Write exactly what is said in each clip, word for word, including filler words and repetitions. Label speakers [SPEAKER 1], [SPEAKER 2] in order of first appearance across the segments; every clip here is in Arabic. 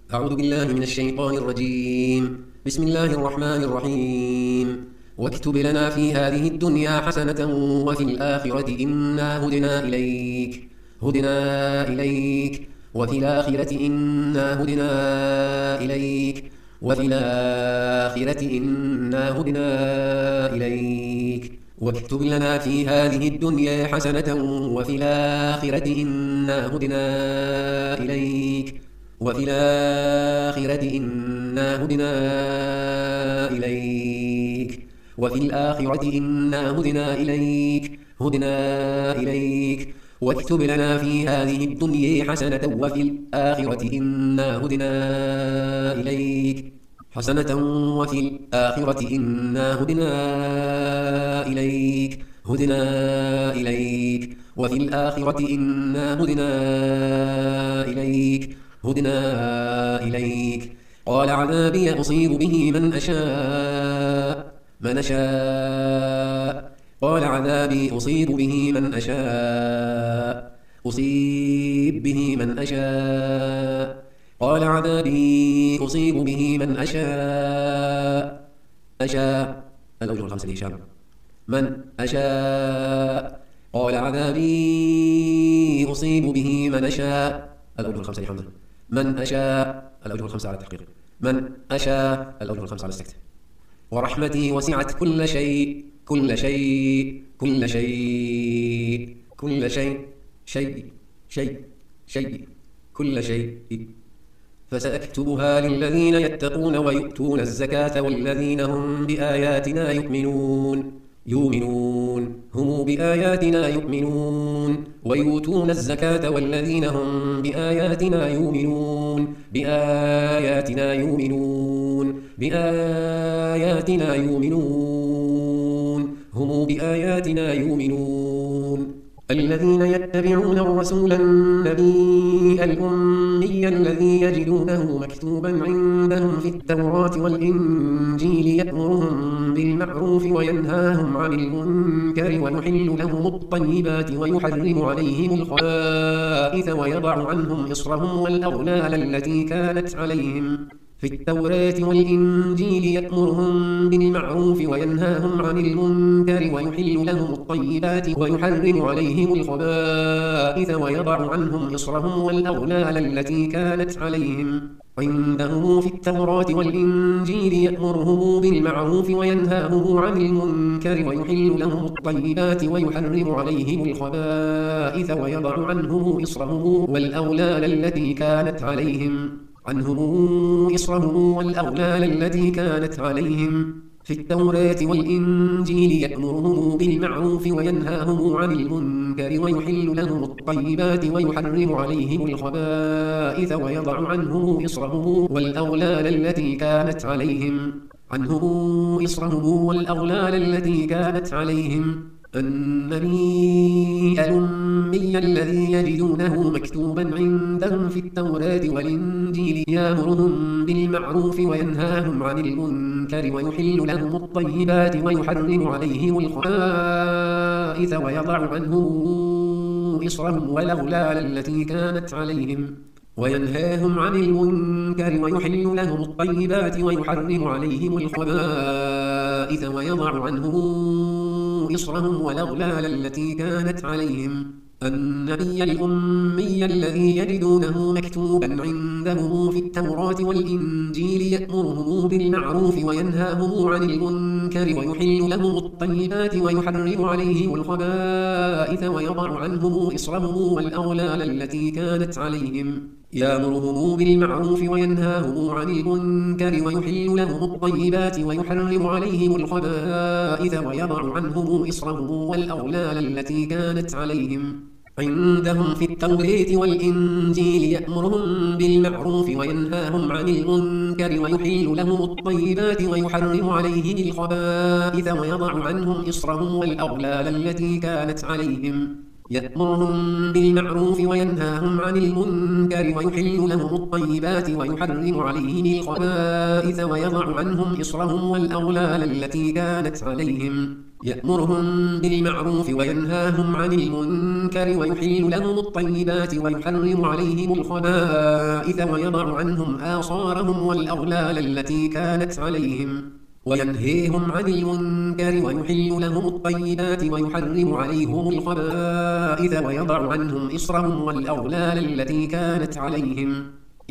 [SPEAKER 1] أعوذ بالله من الشيطان الرجيم. بسم الله الرحمن الرحيم. واكتب لنا في هذه الدنيا حسنة وفي الآخرة إنا هدنا إليك هدنا إليك وفي الآخرة إنا هدنا إليك وفي الآخرة إنا هدنا إليك واكتب لنا في هذه الدنيا حسنة وفي الآخرة إنا هدنا إليك وفي الآخرة إنا هدنا إليك وفي الآخرة إنا هدنا إليك هدنا إليك واكتب لنا في هذه الدنيا حسنة وفي الآخرة إنا هدنا إليك حسنة وفي الآخرة إنا هدنا إليك هدنا إليك وفي الآخرة إنا هدنا إليك هدنا إليك قال عذابي أصيب به من أشاء من أشاء قال عذابي أصيب به من أشاء أصيب به من أشاء قال عذابي أصيب به من أشاء أشاء الأوجه الخمسة لهشام من أشاء قال عذابي أصيب به من أشاء الأوجه الخمسة لحمزة من أشاء الأوجه الخمسة على التحقيق من أشاء الأوجه الخمسة على السكت ورحمتي وسعت كل شيء كل شيء كل شيء كل شيء شيء شيء شيء كل شيء فسأكتبها للذين يتقون ويؤتون الزكاة والذين هم بآياتنا يؤمنون يؤمنون هم بآياتنا يؤمنون ويؤتون الزكاة والذين هم بآياتنا يؤمنون بآياتنا يؤمنون بآياتنا يؤمنون هم بآياتنا يؤمنون الذين يتبعون الرسول النبي الأمي الذي يجدونه مكتوبا عندهم في التوراة والإنجيل يأمرهم بالمعروف وينهاهم عن المنكر ويحل لهم الطيبات ويحرم عليهم الخبائث ويضع عنهم إصرهم والأغلال التي كانت عليهم في التوراة والإنجيل يأمرهم بالمعروف وينهاهم عن المنكر ويحل لهم الطيبات ويحرم عليهم الخبائث ويضع عنهم إصرهم والأغلال التي كانت عليهم عندهم في التوراة والإنجيل يأمرهم بالمعروف وينهاهم عن المنكر ويحل لهم الطيبات ويحرم عليهم الخبائث ويضع عنهم إصرهم والأغلال التي كانت عليهم عنهم إصرهم والأغلال التي كانت عليهم في التوراة والإنجيل يأمرهم بالمعروف وينهاهم عن المنكر ويحل لهم الطيبات ويحرم عليهم الخبائث ويضع عنهم إصرهم والأغلال التي كانت عليهم عنهم إصرهم والأغلال التي كانت عليهم النبي الأمي الذي يجدونه مكتوبا عندهم في التوراة والإنجيل يأمرهم بالمعروف وينهاهم عن المنكر ويحل لهم الطيبات ويحرم عليهم الخبائث ويضع عنهم إصرهم والأغلال التي كانت عليهم وينهاهم عن المنكر ويحل لهم الطيبات ويحرم عليهم الخبائث ويضع عنهم إصرهم والأغلال التي كانت عليهم النبي الأمي الذي يجدونه مكتوبا عندهم في التوراة والإنجيل يأمرهم بالمعروف وينهاهم عن المنكر ويحل لهم الطيبات ويحرم عليهم الخبائث ويضع عنهم إصرهم والأغلال التي كانت عليهم يأمرهم بالمعروف وينهاهم عن المنكر ويحل لهم الطيبات ويحرم عليهم الخبائث ويضع عنهم إصرهم والأغلال التي كانت عليهم عندهم في التوراة والإنجيل يأمرهم بالمعروف وينهاهم عن المنكر ويحل لهم الطيبات ويحرم عليهم الخبائث ويضع عنهم إصرهم والأغلال التي كانت عليهم يأمرهم بالمعروف وينهاهم عن المنكر ويحل لهم الطيبات ويحرم عليهم الخبائث ويضع عنهم إصرهم والأغلال التي كانت عليهم يأمرهم بالمعروف وينهاهم عن المنكر ويحل لهم الطيبات ويحرم عليهم الخبائث ويضع عنهم آصارهم والأغلال التي كانت عليهم وينهيهم عن المنكر ويحل لهم الطيبات ويحرم عليهم الخبائث ويضع عنهم إصرهم والأغلال التي كانت عليهم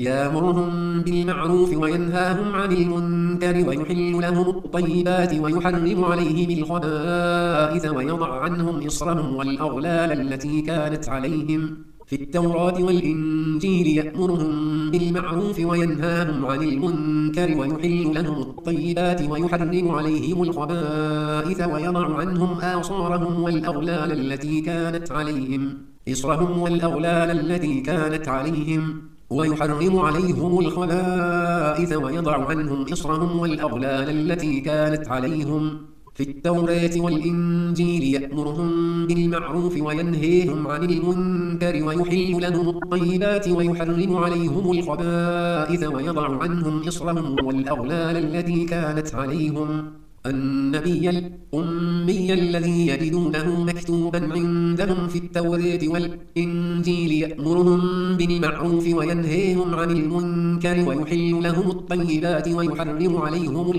[SPEAKER 1] يأمرهم بالمعروف وينهاهم عن المنكر ويحل لهم الطيبات ويحرم عليهم الخبائث ويضع عنهم إصرهم والأغلال التي كانت عليهم في التوراة والإنجيل يأمرهم بالمعروف وينهاهم عن المنكر ويحل لهم الطيبات ويحرم عليهم الخبائث ويضع عنهم آصارهم والأغلال التي كانت عليهم إصرهم والأغلال التي كانت عليهم ويحرم عليهم الخبائث ويضع عنهم إصرهم والأغلال التي كانت عليهم في التوراة والإنجيل يأمرهم بالمعروف وينهيهم عن المنكر ويحل لهم الطيبات ويحرم عليهم الخبائث ويضع عنهم إصرهم والأغلال التي كانت عليهم النبي الأمي الذي يجدونه مكتوبا عندهم في التوراة والإنجيل يأمرهم بالمعروف وينهيهم عن المنكر ويحل لهم الطيبات ويحرم عليهم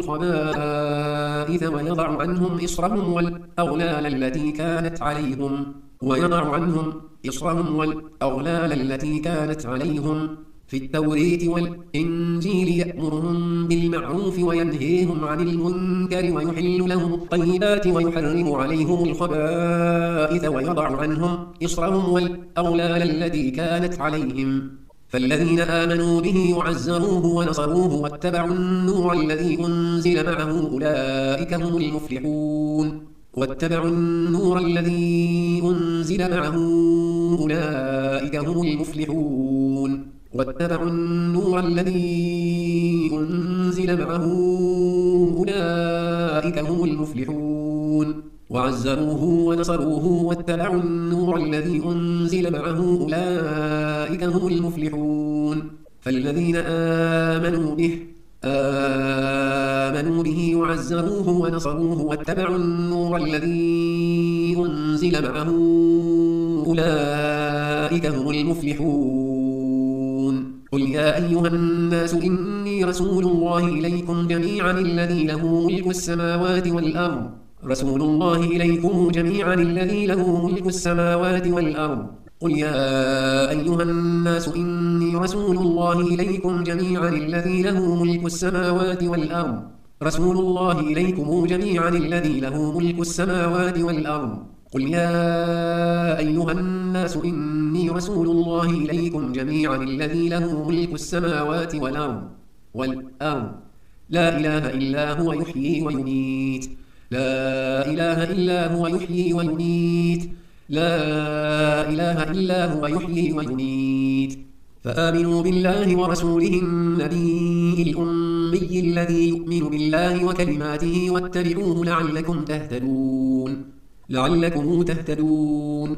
[SPEAKER 1] الخبائث ويضع عنهم إصرهم والأغلال التي كانت عليهم ويضع عنهم إصرهم والأغلال التي كانت عليهم في التوراة والإنجيل يأمرهم بالمعروف وينهيهم عن المنكر ويحل لهم الطيبات ويحرم عليهم الخبائث ويضع عنهم إصرهم والأغلال التي كانت عليهم فالذين آمنوا به وعزروه ونصروه واتبعوا النور الذي أنزل معه أولئك هم المفلحون واتبعوا النور الذي أنزل معه أولئك هم المفلحون واتبعوا النور الذي أنزل معه أولئك هم المفلحون وعزروه ونصروه واتبعوا النور الذي أنزل معه أولئك هم المفلحون فالذين آمنوا به آمنوا به وعزروه ونصروه واتبعوا النور الذي أنزل معه أولئك هم المفلحون قل يا أيها الناس إني رسول الله إليكم جميعا الذي له ملك السماوات والأرض رسول الله إليكم جميعا الذي له ملك السماوات والأرض قل يا أيها الناس إني رسول الله إليكم جميعا الذي له ملك السماوات والأرض رسول الله إليكم جميعا الذي له ملك السماوات والأرض قل يا أيها الناس إني رسول الله إليكم جميعا الذي له ملك السماوات والأرض والأرض لا إله إلا هو يحيي ويميت لا إله إلا هو يحيي ويميت لا إله إلا هو يحيي ويميت فآمنوا بالله ورسوله النبي الأمي الذي يؤمن بالله وكلماته واتبعوه لعلكم تهتدون لعلكم تهتدون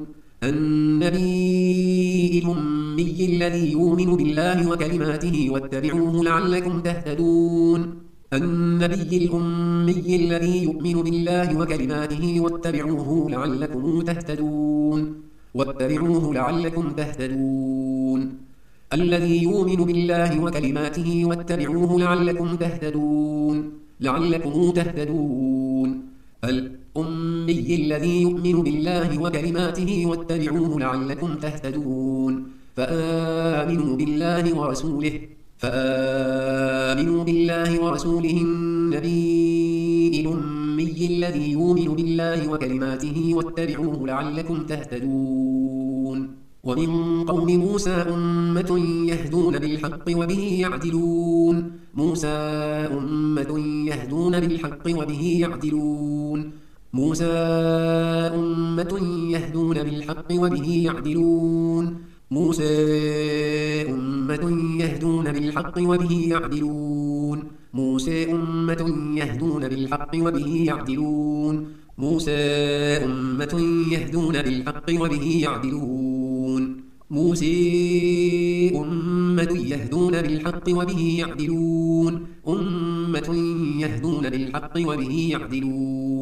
[SPEAKER 1] النبي الأمي الذي يؤمن بالله وكلماته واتبعوه لعلكم تهتدون النبي الأمي الذي يؤمن بالله وكلماته واتبعوه لعلكم تهتدون واتبعوه لعلكم تهتدون الذي يؤمن بالله وكلماته واتبعوه لعلكم تهتدون لعلكم تهتدون الأمي الذي يؤمن بالله وكلماته واتبعوه لعلكم تهتدون فآمنوا بالله ورسوله فآمنوا بالله ورسوله النبي الأمي الذي يؤمن بالله وكلماته واتبعوه لعلكم تهتدون ومن قوم موسى أمة يهدون بالحق وبه يعدلون موسى أمة يهدون بالحق وبه يعدلون موسى أمة يهدون بالحق وبه يعدلون موسى أمة يهدون بالحق وبه يعدلون موسى أمة يهدون بالحق وبه يعدلون موسى أمة يهدون بالحق وبه يعدلون موسى أمة يهدون بالحق وبه يعدلون أمة يهدون بالحق وبه يعدلون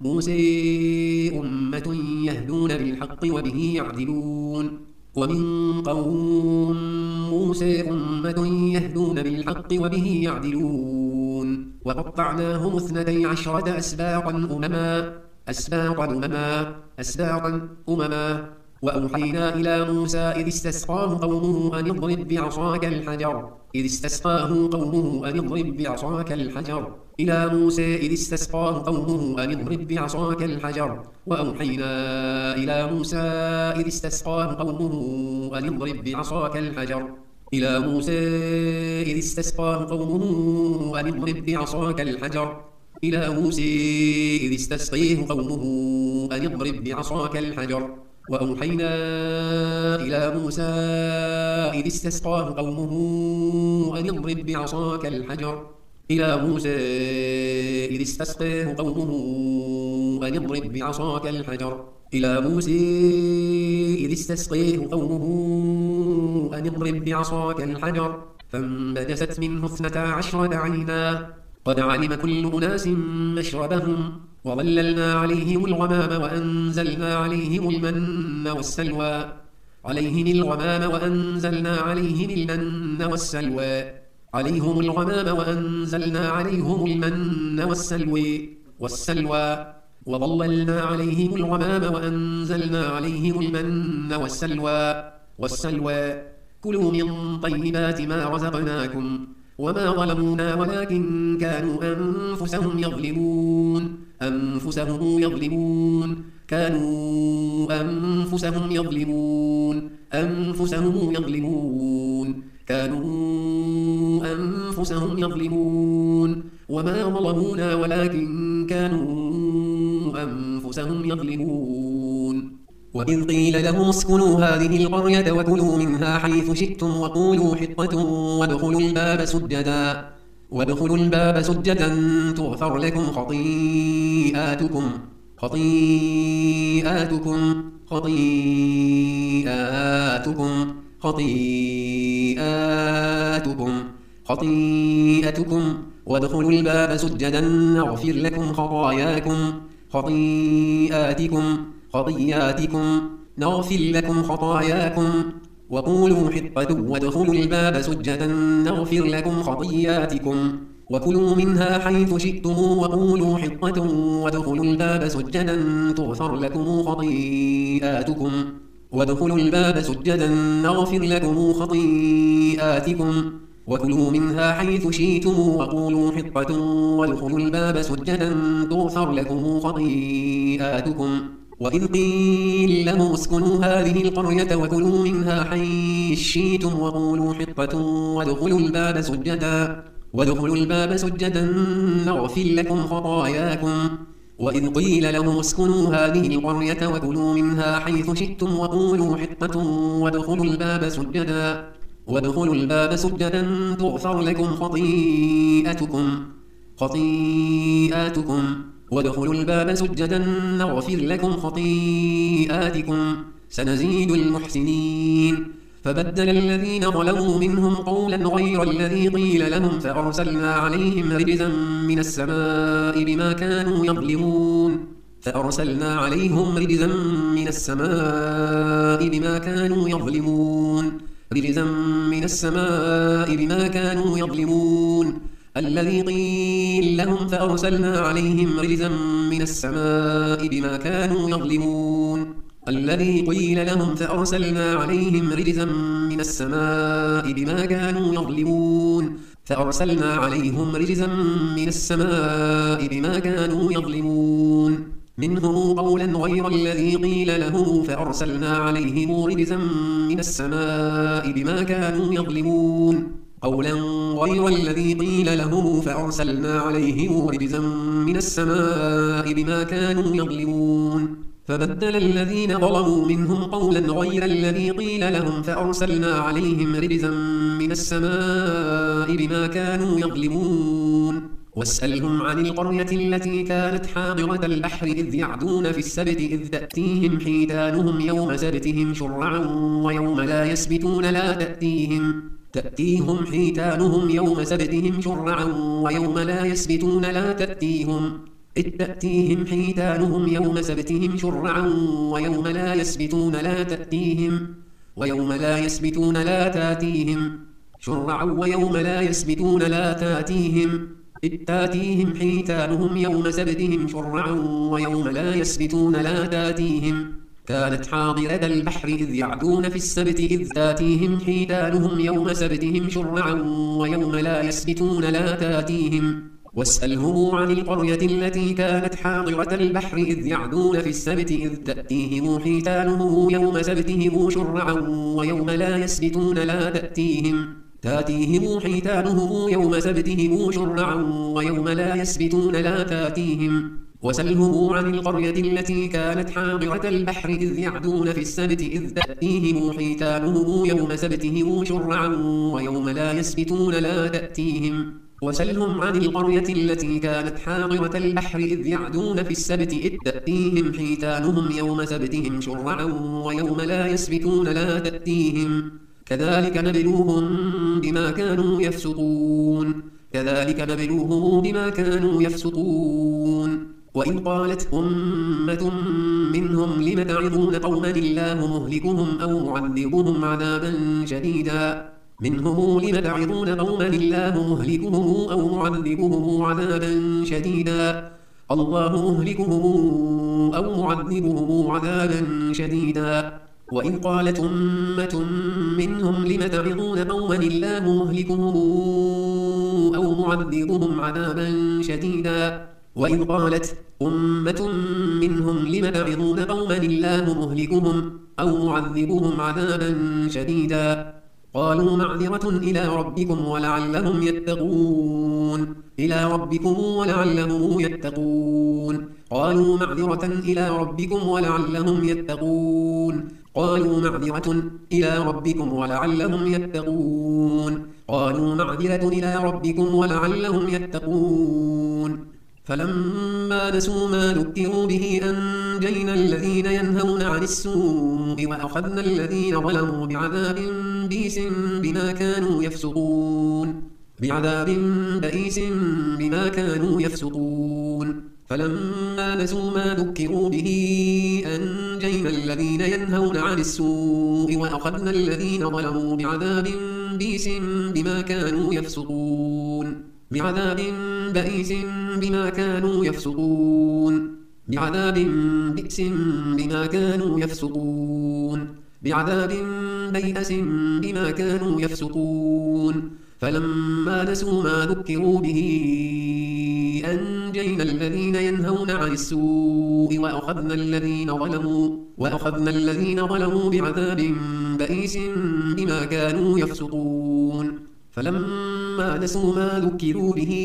[SPEAKER 1] موسى أمة يهدون بالحق وبه يعدلون ومن قوم موسى أمة يهدون بالحق وبه يعدلون وقطعناهم اثنتي عشرة أسباطا أمما أسباطا أمما أسباطا أمما وأوحينا إلى موسى إذ استسقاه قومه أن اضرب بعصاك الحجر إذ استسقاه قومه أن اضرب بعصاك الحجر إلى موسى إذ استسقاه قومه أن اضرب بعصاك الحجر وأوحينا إلى موسى إذ استسقاه قومه أن اضرب بعصاك الحجر إلى موسى إذ استسقاه قومه أن اضرب بعصاك الحجر إلى موسى إذ استسقيه قومه أن اضرب بعصاك الحجر وأوحينا إلى موسى إذ استسقاه قومه أن اضرب بعصاك الحجر إلى موسى إذ استسقاه قومه أن اضرب بعصاك الحجر إلى موسى إذ استسقيه قومه أن اضرب بعصاك الحجر فانبجست منه اثنتا عشرة عينا قد علم كل أناس مشربهم وظللنا عليهم الغمام وأنزلنا عليهم المن والسلوى عليهم الغمام وأنزلنا عليهم المن والسلوى عليهم الغمام وأنزلنا عليهم المن والسلوى والسلوى وظللنا عليهم الغمام وأنزلنا عليهم المن والسلوى والسلوى كلوا من طيبات ما رزقناكم وما ظلمونا ولكن كانوا أنفسهم يظلمون أنفسهم يظلمون كانوا أنفسهم يظلمون أنفسهم يظلمون كانوا أنفسهم يظلمون وما ظلمونا ولكن كانوا أنفسهم يظلمون وإذ قيل لهم اسكنوا هذه القرية وكلوا منها حيث شئتم وقولوا حطة وادخلوا الباب سجدا وادخلوا الباب سجدا تغفر لكم خطيئاتكم خطيئاتكم خطيئاتكم خطيئاتكم خطيئتكم وادخلوا الباب سجدا نغفر لكم خطاياكم خطيئاتكم خطيئاتكم نغفر لكم خطاياكم وقولوا حطة وادخلوا الباب سجدا نغفر لكم خطيئاتكم وكلوا منها حيث شئتم وقولوا حطة وادخلوا الباب سجدا تغفر لكم خطيئاتكم وادخلوا الباب سجدا نغفر لكم خطيئاتكم وكلوا منها حيث شئتم وقولوا حطة وادخلوا الباب سجدا تغفر لكم خطيئاتكم وإذ قيل لهم اسكنوا هذه القرية وكلوا منها حيث شئتم وقولوا حطة وادخلوا الباب سجدا وادخلوا الباب سجدا نغفر لكم خطاياكم وإذ قيل لهم اسكنوا هذه القرية وكلوا منها حيث شئتم وقولوا حطة وادخلوا الباب سجدا وادخلوا الباب سجدا تغفر لكم خطيئاتكم خطيئاتكم وادخلوا الباب سجدا نغفر لكم خطيئاتكم سنزيد المحسنين فبدل الذين ظلموا منهم قولا غير الذي قيل لهم فأرسلنا عليهم رجزا من السماء بما كانوا يظلمون فأرسلنا عليهم رجزا من السماء بما كانوا يظلمون رجزا من السماء بما كانوا يظلمون الذي قيل لهم فأرسلنا عليهم رجزا من السماء بما كانوا يظلمون الذي قيل لهم فأرسلنا عليهم رجزا من السماء بما كانوا يظلمون فأرسلنا عليهم رجزا من السماء بما كانوا يظلمون منهم قولا غير الذي قيل له فأرسلنا عليهم رجزا من السماء بما كانوا يظلمون قولا غير الذي قيل له فأرسلنا عليهم رجزا من السماء بما كانوا يظلمون فبدل الذين ظلموا منهم قولا غير الذي قيل لهم فأرسلنا عليهم رجزا من السماء بما كانوا يظلمون واسألهم عن القرية التي كانت حاضرة البحر إذ يعدون في السبت إذ تأتيهم حيتانهم يوم سبتهم شرعا ويوم لا يسبتون لا تأتيهم تأتيهم حيتانهم يوم سبتهم شرعا ويوم لا يسبتون لا تأتيهم إذ تأتيهم حيتانهم يوم سبتهم شرعا ويوم لا يسبتون لا تأتيهم ويوم لا يسبتون لا تأتيهم شرعا ويوم لا يسبتون لا تأتيهم إذ تأتيهم حيتانهم يوم سبتهم شرعا ويوم لا يسبتون لا تأتيهم كانت حاضرة البحر إذ يعدون في السبت إذ تأتيهم حيتانهم يوم سبتهم شرعا ويوم لا يسبتون لا تأتيهم واسألهم عن القرية التي كانت حاضرة البحر إذ يعدون في السبت إذ تأتيهم حيتانهم يوم سبتهم شرعا ويوم لا يسبتون لا تأتيهم تأتيهم حيتانهم يوم سبتهم شرعا ويوم لا يسبتون لا تأتيهم وسلهم عن القرية التي كانت حاضرة البحر إذ يعدون في السبت إذ تأتيهم حيتانهم يوم سبتهم شرعا ويوم لا يسبتون لا تأتيهم وسلهم عن القرية التي كانت حاضرة البحر إذ يعدون في السبت إذ تأتيهم حيتانهم يوم سبتهم شرعا ويوم لا يسبتون لا تأتيهم كذلك نبلوهم بما كانوا يفسقون كذلك نبلوهم بما كانوا يفسقون وإن قالت أمة منهم لم تعظون قوما الله مهلكهم أو معذبهم عذابا شديدا منهم لم تعظون قوما الله مهلكهم أو معذبهم عذابا شديدا الله مهلكهم أو معذبهم عذابا شديدا وإن قالت أمة منهم لم تعظون قوما الله مهلكهم أو معذبهم عذابا شديدا وإن قالت أمة منهم لم تعظون قوما الله مهلكهم أو معذبهم عذابا شديدا قالوا معذرة إلى ربكم ولعلهم يتقون إلى ربكم ولعلهم يتقون قالوا معذرة إلى ربكم ولعلهم يتقون قالوا معذرة إلى ربكم ولعلهم يتقون قالوا معذرة إلى ربكم ولعلهم يتقون فلما نسوا ما ذكروا به أنجينا الذين ينهون عن السوء وأخذنا الذين ظلموا بعذاب بئيس بما كانوا يفسقون بعذاب بئيس بما كانوا يفسقون فلما نسوا ما ذكروا به أنجينا الذين ينهون عن السوء وأخذنا الذين ظلموا بعذاب بئيس بما كانوا يفسقون بعذاب بئيس بما كانوا يفسقون بعذاب بئس بما كانوا يفسقون بعذاب بيأس بما كانوا يفسقون فلما نسوا ما ذكروا به أنجينا الذين ينهون عن السوء وأخذنا الذين ظلموا وأخذنا الذين ظلموا بعذاب بئيس بما كانوا يفسقون فلما نسوا ما ذكروا به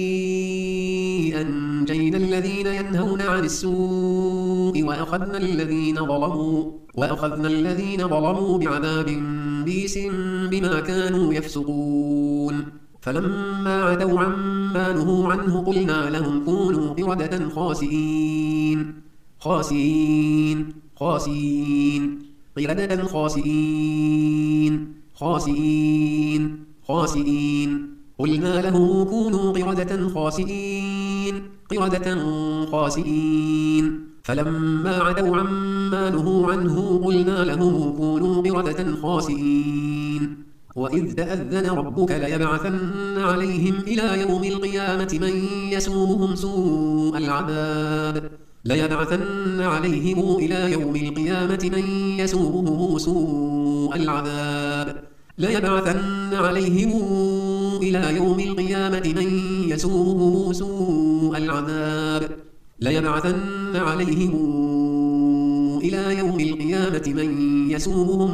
[SPEAKER 1] أنجينا الذين ينهون عن السوء وأخذنا الذين ظلموا وأخذنا الذين ظلموا بعذاب بئيس بما كانوا يفسقون فلما عتوا عما نهوا عنه قلنا لهم كونوا قردة خاسئين خاسئين خاسئين قردة خاسئين خاسئين خاسئين قلنا له كونوا قردة خاسئين قردة خاسئين فلما عتوا عما نهوا عنه قلنا له كونوا قردة خاسئين وإذ تأذن ربك ليبعثن عليهم إلى يوم القيامة من يسومهم سوء العذاب ليبعثن عليهم إلى يوم القيامة من يسومهم سوء العذاب ليبعثن عليهم إلى يوم القيامة من يسومهم سوء العذاب ليبعثن عليهم إلى يوم القيامة من يسومهم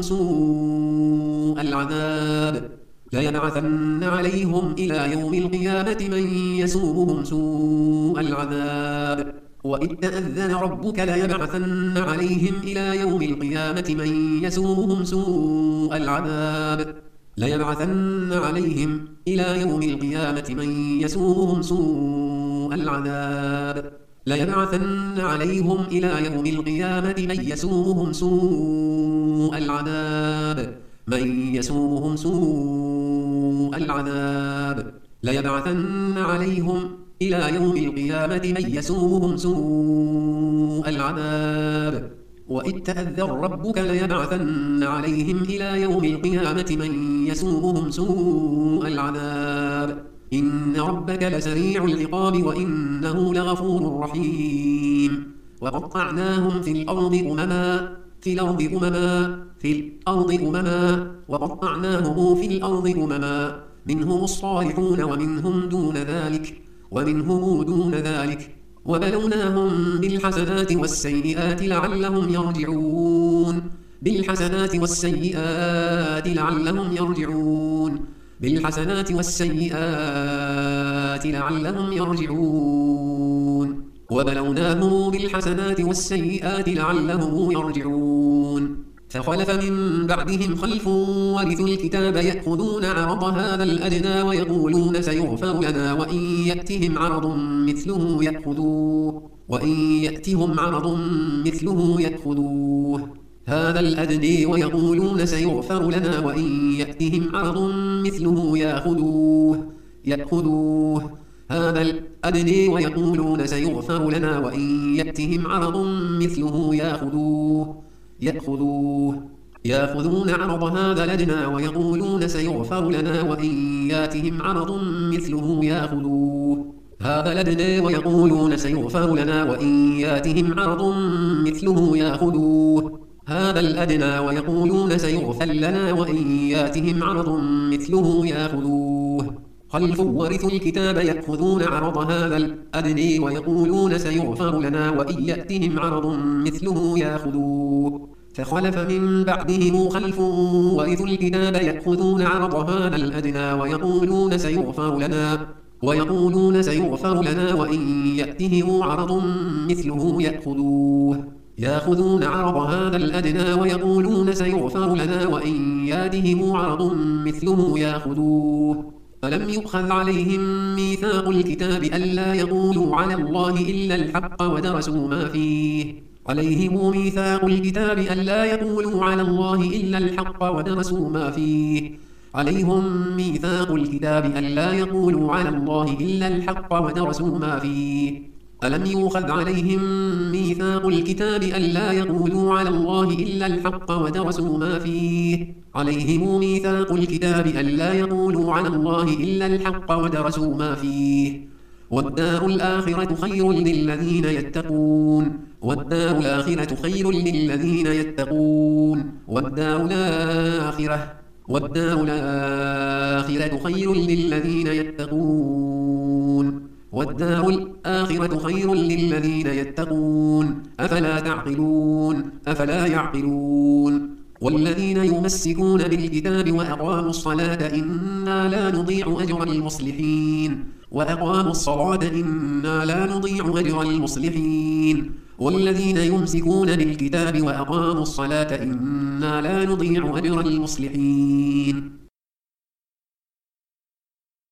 [SPEAKER 1] سوء العذاب ليبعثن عليهم إلى يوم القيامة من يسومهم سوء العذاب وإذ تأذن ربك ليبعثن عليهم إلى يوم القيامة من يسومهم سوء العذاب ليبعثن عليهم إلى يوم القيامة من يسومهم سوء العذاب ليبعثن عليهم إلى يوم القيامة من يسومهم سوء العذاب من يسومهم سوء العذاب ليبعثن عليهم إلى يوم القيامة من يسومهم سوء العذاب وإذ تأذن ربك ليبعثن عليهم إلى يوم القيامة من يسومهم سوء العذاب إن ربك لسريع العقاب وإنه لغفور رحيم وقطعناهم في الأرض أمما في الأرض أمما في الأرض أمما وقطعناهم في الأرض أمما منهم الصالحون ومنهم دون ذلك ومنهم دون ذلك وبلوناهم بالحسنات والسيئات لعلهم يرجعون بالحسنات والسيئات لعلهم يرجعون بالحسنات والسيئات لعلهم يرجعون وبلوناهم بالحسنات والسيئات لعلهم يرجعون فخلف من بعدهم خلف ورثوا الكتاب يأخذون عرض هذا الأدنى ويقولون سيغفر لنا وإن يأتهم عرض مثله يأخذوه وإن يأتهم عرض مثله يأخذوه هذا الأدنى ويقولون سيغفر لنا وإن يأتهم عرض مثله يأخذوه يأخذوه هذا الأدنى ويقولون سيغفر لنا وإن يأتهم عرض مثله يأخذوه يأخذوه يأخذون عرض هذا الأدنى ويقولون سيغفر لنا وإن يأتهم عرض مثله يأخذوه هذا الأدنى ويقولون سيغفر لنا وإن يأتهم عرض مثله يأخذوه هذا الأدنى ويقولون سيغفر لنا وإن يأتهم عرض مثله يأخذوه خلف ورثوا الكتاب يأخذون عرض هذا الأدنى ويقولون سيغفر لنا وإن يأتهم عرض مثله يأخذوه فخلف من بعدهم خلف ورثوا الكتاب يأخذون عرض هذا الأدنى ويقولون سيغفر لنا ويقولون سيغفر لنا وإن يأتهم عرض مثله يأخذوه يأخذون عرض هذا الأدنى ويقولون سيغفر لنا وإن يأتهم عرض مثله يأخذوه ألم يؤخذ عليهم ميثاق الكتاب ألا يقولوا على الله إلا الحق ودرسوا ما فيه عليهم ميثاق الكتاب ألا يقولوا على الله إلا الحق ودرسوا ما فيه عليهم ميثاق الكتاب ألا يقولوا على الله إلا الحق ودرسوا ما فيه ألم يؤخذ عليهم ميثاق الكتاب ألا يقولوا على الله إلا الحق ودرسوا ما فيه عليهم ميثاق الكتاب ألا يقولوا على الله إلا الحق ودرسوا ما فيه والدار الآخرة خير للذين يتقون والدار الآخرة خير للذين يتقون والدار الآخرة والدار الآخرة خير للذين يتقون والدار الآخرة خير للذين يتقون أفلا تعقلون أفلا يعقلون والذين يمسكون بالكتاب وأقاموا الصلاة إنا لا نضيع أجر المصلحين وأقاموا الصلاة إنا لا نضيع أجر المصلحين والذين يمسكون بالكتاب وأقاموا الصلاة إنا لا نضيع أجر المصلحين